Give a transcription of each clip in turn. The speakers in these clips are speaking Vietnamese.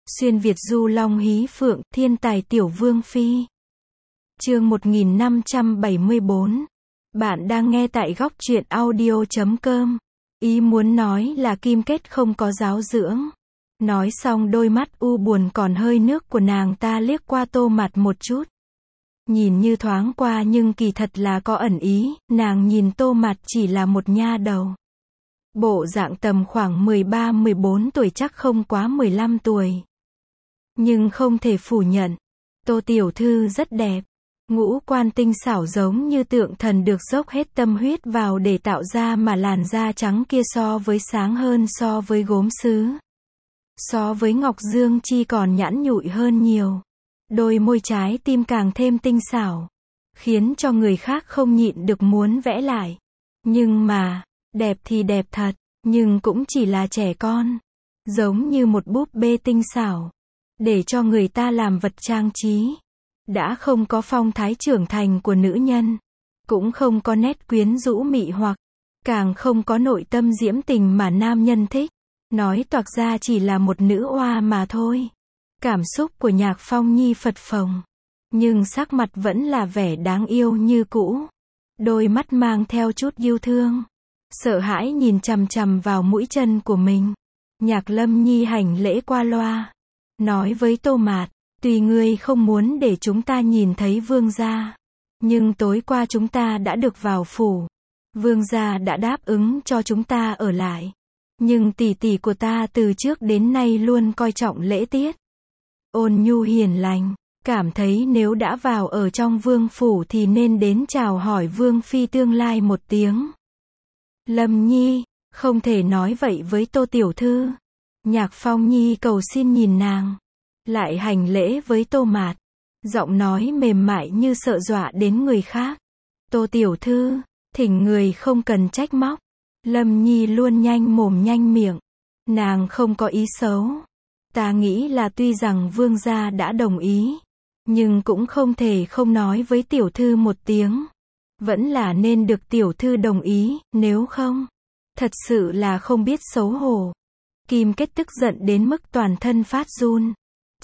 Xuyên Việt du long hí phượng, thiên tài tiểu vương phi. Chương 1574. Bạn đang nghe tại góc truyện audio.com. Ý muốn nói là Kim Kết không có giáo dưỡng. Nói xong đôi mắt u buồn còn hơi nước của nàng ta liếc qua Tô Mạt một chút. Nhìn như thoáng qua nhưng kỳ thật là có ẩn ý, nàng nhìn Tô Mạt chỉ là một nha đầu. Bộ dạng tầm khoảng 13-14 tuổi, chắc không quá 15 tuổi. Nhưng không thể phủ nhận, Tô tiểu thư rất đẹp. Ngũ quan tinh xảo giống như tượng thần được dốc hết tâm huyết vào để tạo ra, mà làn da trắng kia so với sáng hơn so với gốm sứ. So với ngọc dương chi còn nhẵn nhụi hơn nhiều. Đôi môi trái tim càng thêm tinh xảo, khiến cho người khác không nhịn được muốn vẽ lại. Nhưng mà, đẹp thì đẹp thật, nhưng cũng chỉ là trẻ con. Giống như một búp bê tinh xảo, để cho người ta làm vật trang trí. Đã không có phong thái trưởng thành của nữ nhân, cũng không có nét quyến rũ mị hoặc, càng không có nội tâm diễm tình mà nam nhân thích. Nói toạc ra chỉ là một nữ oa mà thôi. Cảm xúc của Nhạc Phong Nhi phật phồng, nhưng sắc mặt vẫn là vẻ đáng yêu như cũ. Đôi mắt mang theo chút yêu thương, sợ hãi nhìn chằm chằm vào mũi chân của mình. Nhạc Lâm Nhi hành lễ qua loa, nói với Tô Mạt, tuy ngươi không muốn để chúng ta nhìn thấy vương gia, nhưng tối qua chúng ta đã được vào phủ. Vương gia đã đáp ứng cho chúng ta ở lại. Nhưng tỷ tỷ của ta từ trước đến nay luôn coi trọng lễ tiết. Ôn nhu hiền lành, cảm thấy nếu đã vào ở trong vương phủ thì nên đến chào hỏi vương phi tương lai một tiếng. Lâm Nhi, không thể nói vậy với Tô tiểu thư. Nhạc Phong Nhi cầu xin nhìn nàng, lại hành lễ với Tô Mạt, giọng nói mềm mại như sợ dọa đến người khác. Tô tiểu thư, thỉnh người không cần trách móc. Lâm Nhi luôn nhanh mồm nhanh miệng, nàng không có ý xấu. Ta nghĩ là tuy rằng vương gia đã đồng ý, nhưng cũng không thể không nói với tiểu thư một tiếng. Vẫn là nên được tiểu thư đồng ý, nếu không, thật sự là không biết xấu hổ. Kim Kết tức giận đến mức toàn thân phát run.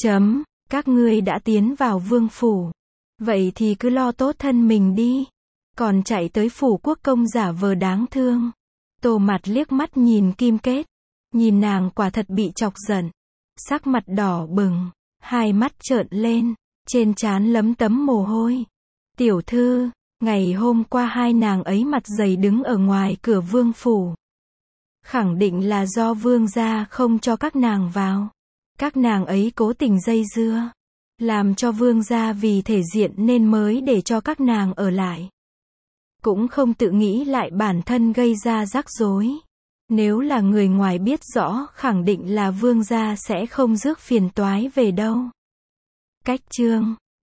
Các ngươi đã tiến vào vương phủ, vậy thì cứ lo tốt thân mình đi. Còn chạy tới phủ quốc công giả vờ đáng thương. Tô Mạt liếc mắt nhìn Kim Kết, nhìn nàng quả thật bị chọc giận. Sắc mặt đỏ bừng, hai mắt trợn lên, trên trán lấm tấm mồ hôi. Tiểu thư, ngày hôm qua hai nàng ấy mặt dày đứng ở ngoài cửa vương phủ. Khẳng định là do vương gia không cho các nàng vào. Các nàng ấy cố tình dây dưa, làm cho vương gia vì thể diện nên mới để cho các nàng ở lại. Cũng không tự nghĩ lại bản thân gây ra rắc rối. Nếu là người ngoài biết rõ, khẳng định là vương gia sẽ không rước phiền toái về đâu. Cách chương